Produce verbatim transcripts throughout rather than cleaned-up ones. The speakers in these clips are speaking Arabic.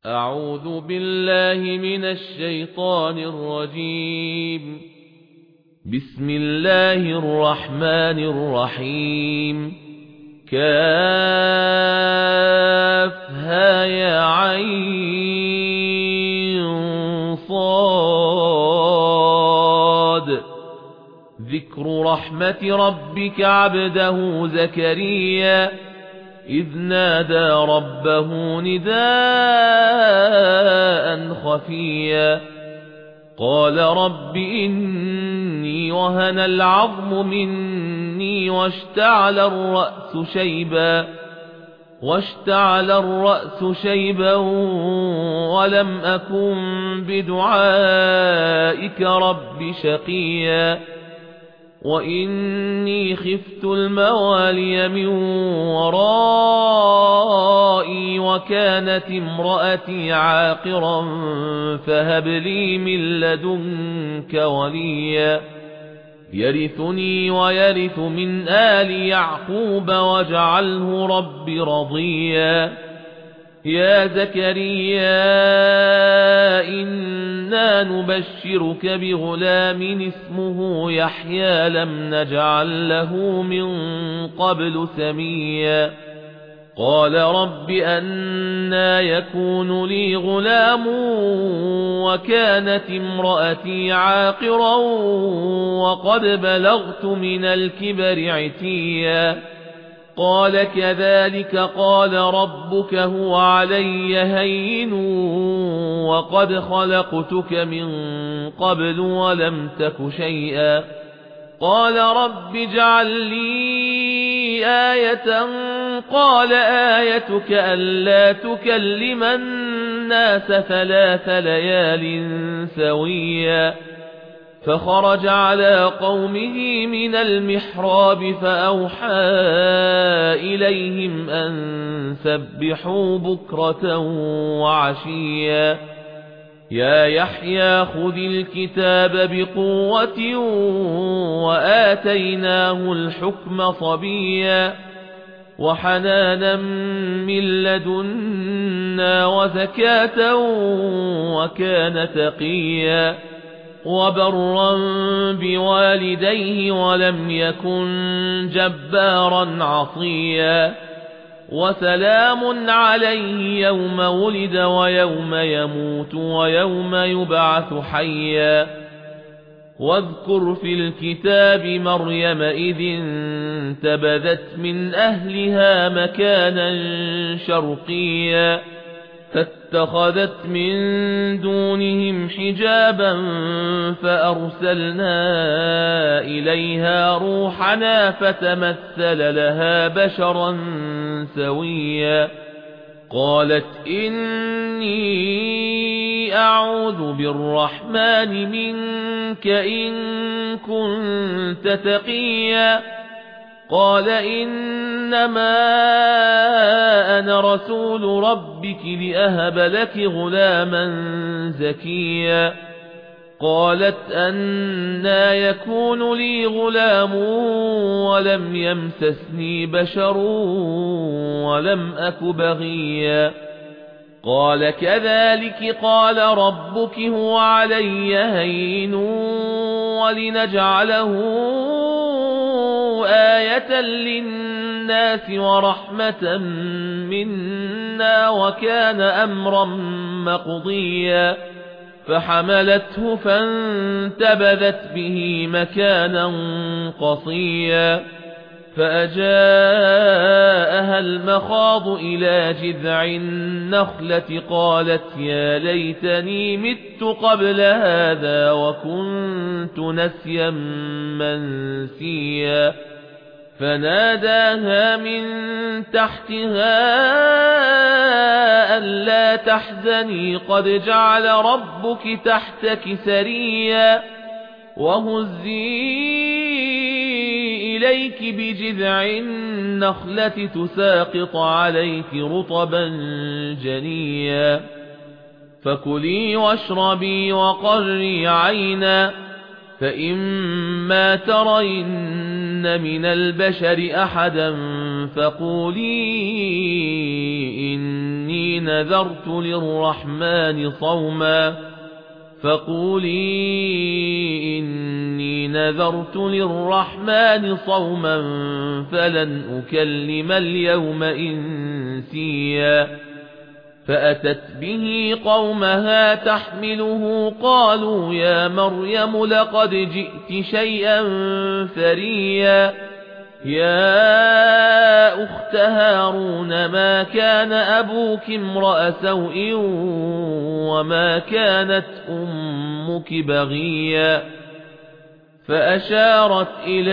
أعوذ بالله من الشيطان الرجيم. بسم الله الرحمن الرحيم. كافها يا عين صاد. ذكر رحمة ربك عبده زكريا إذ نادى ربه نداء خفيا قال رب إني وهن العظم مني واشتعل الرأس شيبا واشتعل الرأس شيبا ولم أكن بدعائك رب شقيا وإني خفت الموالي من ورائي وكانت امرأتي عاقرا فهب لي من لدنك وليا يرثني ويرث من آل يعقوب واجعله رب رضيا. يا زكريا إنا نبشرك بغلام اسمه يحيى لم نجعل له من قبل سميا قال رب أنى يكون لي غلام وكانت امرأتي عاقرا وقد بلغت من الكبر عتيا قال كذلك قال ربك هو علي هين وقد خلقتك من قبل ولم تك شيئا قال رب اجعل لي آية قال آيتك ألا تكلم الناس ثلاث ليال سويا فخرج على قومه من المحراب فأوحى إليهم أن سبحوا بكرة وعشيا يا يحيى خذ الكتاب بقوة وآتيناه الحكم صبيا وحنانا من لدنا وزكاة وكان تقيا وبرا بوالديه ولم يكن جبارا عصيا وسلام عليه يوم ولد ويوم يموت ويوم يبعث حيا واذكر في الكتاب مريم إذ انتبذت من أهلها مكانا شرقيا فاتخذت من دونهم حجابا فأرسلنا إليها روحنا فتمثل لها بشرا سويا قالت إني أعوذ بالرحمن منك إن كنت تقيا قال إنما أنا رسول ربك لأهب لك غلاما زكيا قالت أنى يكون لي غلام ولم يمسسني بشر ولم أك بغيا قال كذلك قال ربك هو علي هين ولنجعله آية للناس ورحمة منا وكان أمرا مقضيا فحملته فانتبذت به مكانا قصيا فأجاءها المخاض إلى جذع النخلة قالت يا ليتني مت قبل هذا وكنت نسيا منسيا فناداها من تحتها ألا تحزني قد جعل ربك تحتك سريا وهزي إليك بجذع النخلة تساقط عليك رطبا جنيا فكلي واشربي وقري عينا فإما ترين من البشر أحدا فقولي إني إني نذرت للرحمن صوما فقولي إني نذرت للرحمن صوما فلن أكلم اليوم إنسيا فأتت به قومها تحمله قالوا يا مريم لقد جئت شيئا فريا يا أخت هارون ما كان أبوك امرأ سوء وما كانت أمك بغيا فأشارت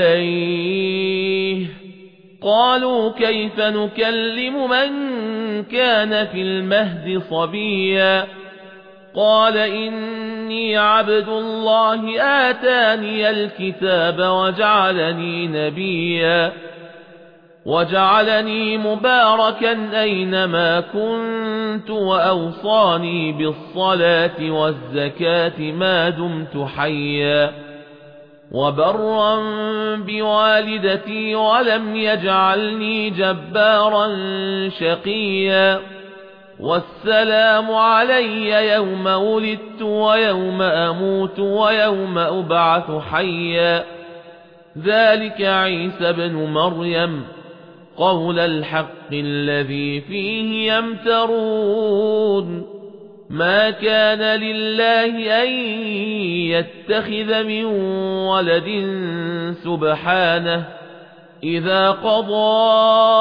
إليه قالوا كيف نكلم من كان في المهد صبيا قال إني عبد الله آتاني الكتاب وجعلني نبيا وجعلني مباركا أينما كنت وأوصاني بالصلاة والزكاة ما دمت حيا وبرا بوالدتي ولم يجعلني جبارا شقيا والسلام علي يوم ولدت ويوم أموت ويوم أبعث حيا ذلك عيسى بن مريم قول الحق الذي فيه يمترون ما كان لله أن يتخذ من ولد سبحانه إذا قضى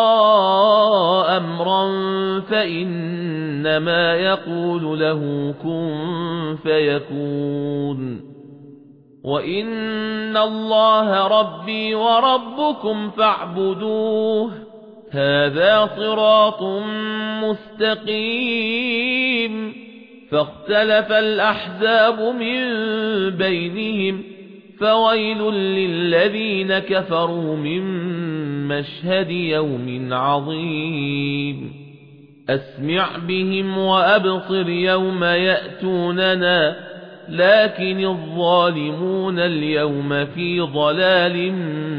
أمرا فإنما يقول له كن فيكون وإن الله ربي وربكم فاعبدوه هذا صراط مستقيم فاختلف الأحزاب من بينهم فويل للذين كفروا من مشهد يوم عظيم أسمع بهم وأبصر يوم يأتوننا لكن الظالمون اليوم في ضلال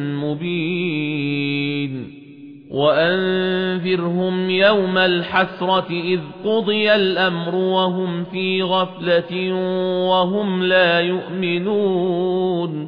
مبين وأنذرهم يوم الحسرة إذ قضي الأمر وهم في غفلة وهم لا يؤمنون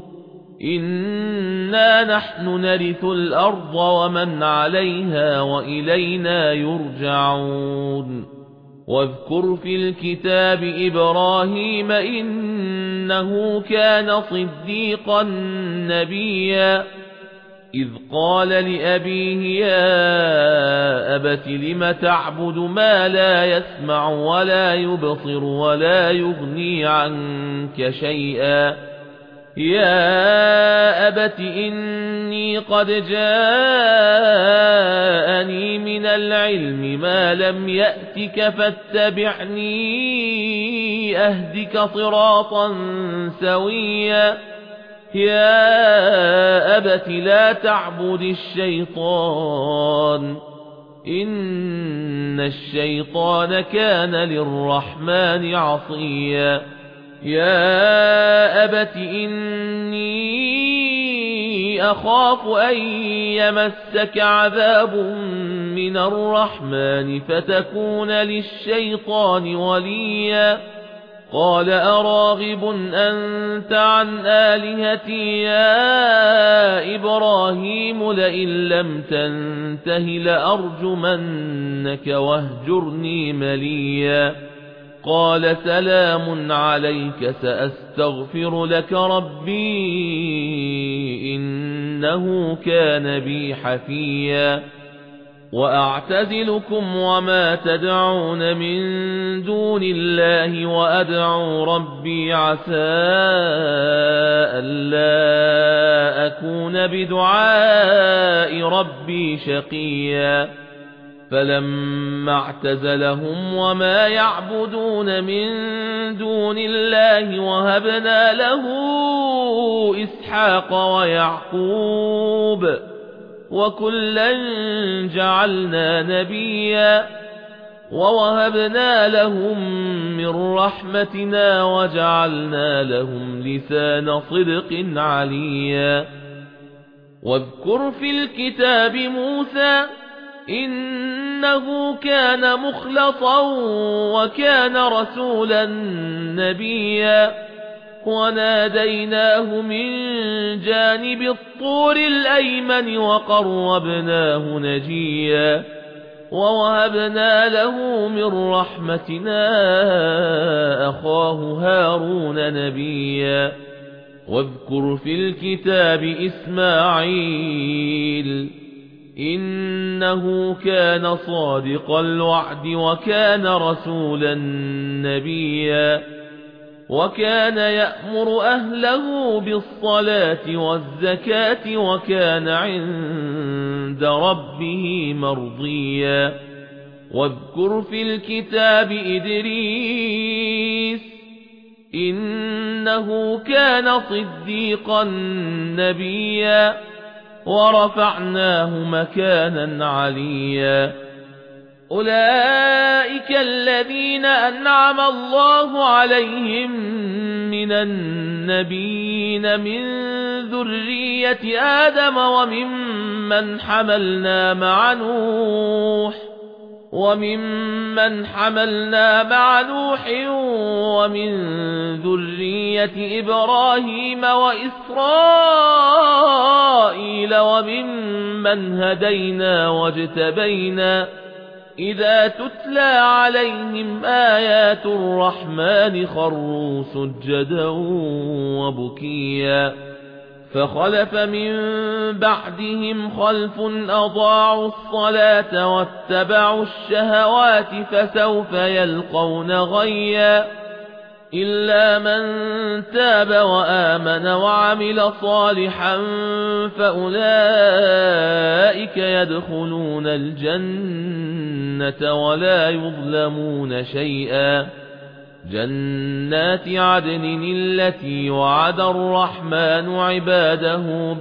إنا نحن نرث الأرض ومن عليها وإلينا يرجعون واذكر في الكتاب إبراهيم إنه كان صديقا نبيا إذ قال لأبيه يا أبت لم تعبد ما لا يسمع ولا يبصر ولا يغني عنك شيئا يا أبت إني قد جاءني من العلم ما لم يأتك فاتبعني أهدك صراطا سويا يا أبت لا تعبد الشيطان إن الشيطان كان للرحمن عصيا يا أبت إني أخاف أن يمسك عذاب من الرحمن فتكون للشيطان وليا قال أراغب أنت عن آلهتي يا إبراهيم لئن لم تنته لأرجمنك واهجرني مليا قال سلام عليك سأستغفر لك ربي إنه كان بي حفيا وأعتزلكم وما تدعون من دون الله وأدعو ربي عسى ألا أكون بدعاء ربي شقيا فلما اعتزلهم وما يعبدون من دون الله وهبنا له إسحاق ويعقوب وكلا جعلنا نبيا ووهبنا لهم من رحمتنا وجعلنا لهم لسان صدق عليا واذكر في الكتاب موسى إنه كان مخلصا وكان رسولا نبيا وناديناه من جانب الطور الأيمن وقربناه نجيا ووهبنا له من رحمتنا أخاه هارون نبيا واذكر في الكتاب إسماعيل إنه كان صادق الوعد وكان رسولا نبيا وكان يأمر أهله بالصلاة والزكاة وكان عند ربه مرضيا واذكر في الكتاب إدريس إنه كان صديقا نبيا ورفعناه مكانا عليا أولئك الذين أنعم الله عليهم من النبيين من ذرية آدم وممن حملنا مع نوح وممن حملنا مع نوح ومن ذرية إبراهيم وإسرائيل وممن هدينا واجتبينا إذا تتلى عليهم آيات الرحمن خروا سجدا وبكيا فخلف من بعدهم خلف أضاعوا الصلاة واتبعوا الشهوات فسوف يلقون غيا إلا من تاب وآمن وعمل صالحا فأولئك يدخلون الجنة ولا يظلمون شيئا جنات عدن التي وعد الرحمن عباده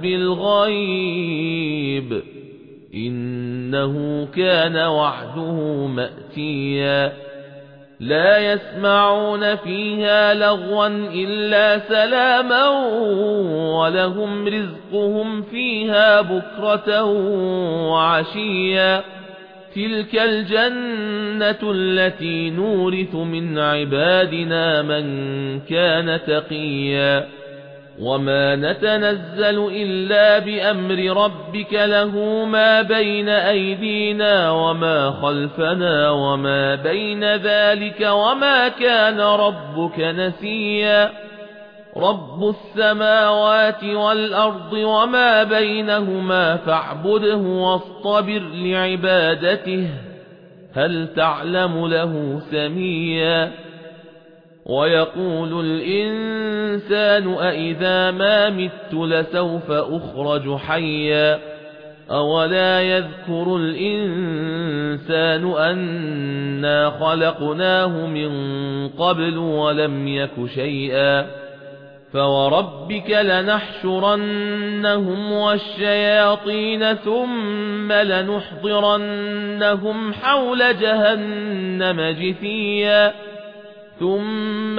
بالغيب إنه كان وعده مأتيا لا يسمعون فيها لغوا إلا سلاما ولهم رزقهم فيها بكرة وعشيا تلك الجنة التي نورث من عبادنا من كان تقيا وما نتنزل إلا بأمر ربك له ما بين أيدينا وما خلفنا وما بين ذلك وما كان ربك نسيا رب السماوات والأرض وما بينهما فاعبده واصطبر لعبادته هل تعلم له سميا ويقول الإنسان أإذا ما مت لسوف أخرج حيا أولا يذكر الإنسان أنا خلقناه من قبل ولم يك شيئا فوربك لنحشرنهم والشياطين ثم لنحضرنهم حول جهنم جثيا ثم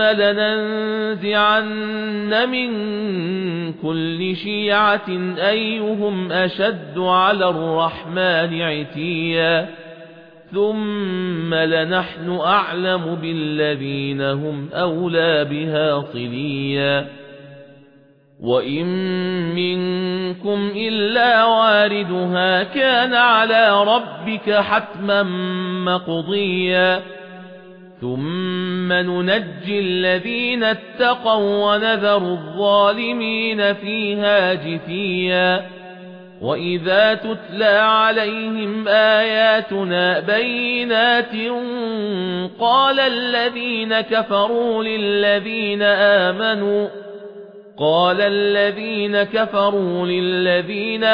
لننزعن من كل شيعة أيهم أشد على الرحمن عتيا ثم لنحن أعلم بالذين هم أولى بها صليا وإن منكم إلا واردها كان على ربك حتما مقضيا ثم ننجي الذين اتقوا ونذر الظالمين فيها جثيا وإذا تتلى عليهم آياتنا بينات قال الذين كفروا للذين آمنوا قال الذين كفروا للذين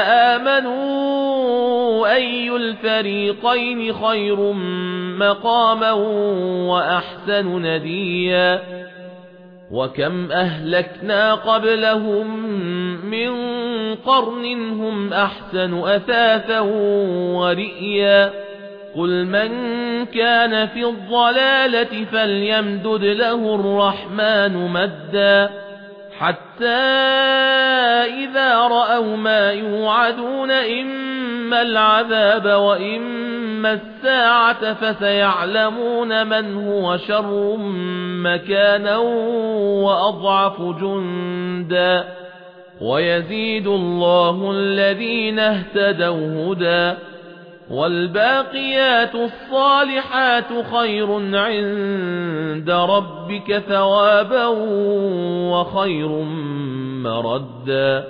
آمنوا أي الفريقين خير مقاما وأحسن نديا وكم أهلكنا قبلهم من قرن هم أحسن أثاثا ورئيا قل من كان في الضلالة فليمدد له الرحمن مدا حتى إذا رأوا ما يوعدون إما إما العذاب وإما الساعة فسيعلمون من هو شر مكانا وأضعف جندا ويزيد الله الذين اهتدوا هدى والباقيات الصالحات خير عند ربك ثوابا وخير مردا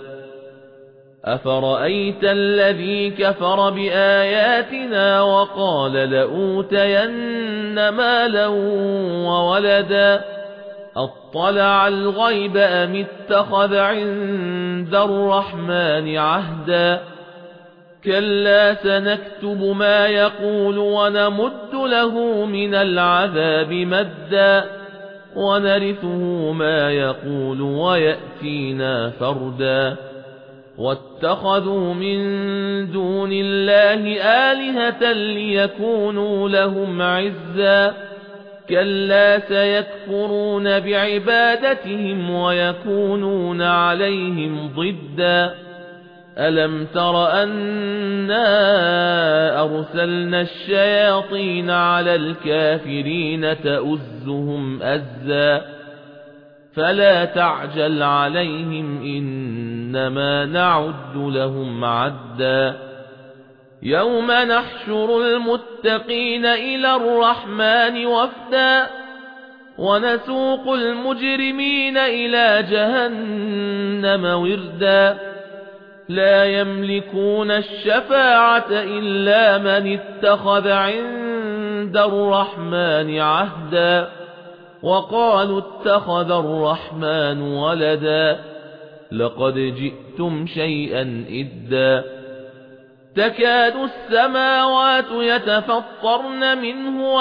أفرأيت الذي كفر بآياتنا وقال لأوتين مالا وولدا أطلع الغيب أم اتخذ عند الرحمن عهدا كلا سنكتب ما يقول ونمد له من العذاب مدا ونرثه ما يقول ويأتينا فردا واتخذوا من دون الله آلهة ليكونوا لهم عزا كلا سيكفرون بعبادتهم ويكونون عليهم ضدا ألم تر أنا أرسلنا الشياطين على الكافرين تؤزهم أزا فلا تعجل عليهم إنما نعد لهم عدا يوم نحشر المتقين إلى الرحمن وفدا ونسوق المجرمين إلى جهنم وردا لا يملكون الشفاعة إلا من اتخذ عند الرحمن عهدا وقالوا اتخذ الرحمن ولدا لقد جئتم شيئا إدا تكاد السماوات يتفطرن منه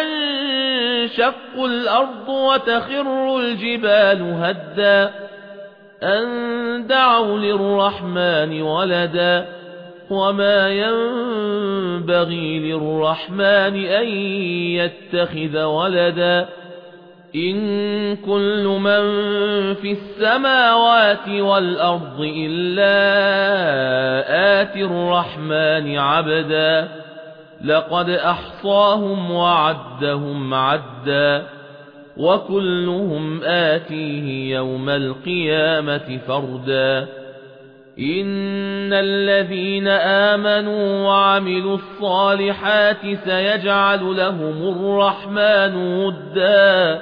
وتنشق الأرض وتخر الجبال هدا أن دعوا للرحمن ولدا وما ينبغي للرحمن أن يتخذ ولدا إن كل من في السماوات والأرض إلا آتي الرحمن عبدا لقد أحصاهم وعدهم عدا وكلهم آتيه يوم القيامة فردا إن الذين آمنوا وعملوا الصالحات سيجعل لهم الرحمن ودا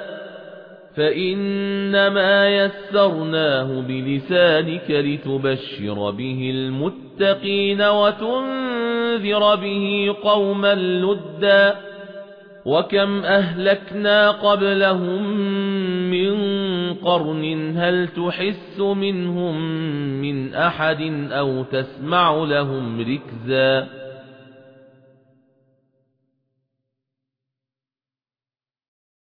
فإنما يسرناه بلسانك لتبشر به المتقين وتنذر به قوما لدا وكم أهلكنا قبلهم من قرن هل تحس منهم من أحد أو تسمع لهم ركزا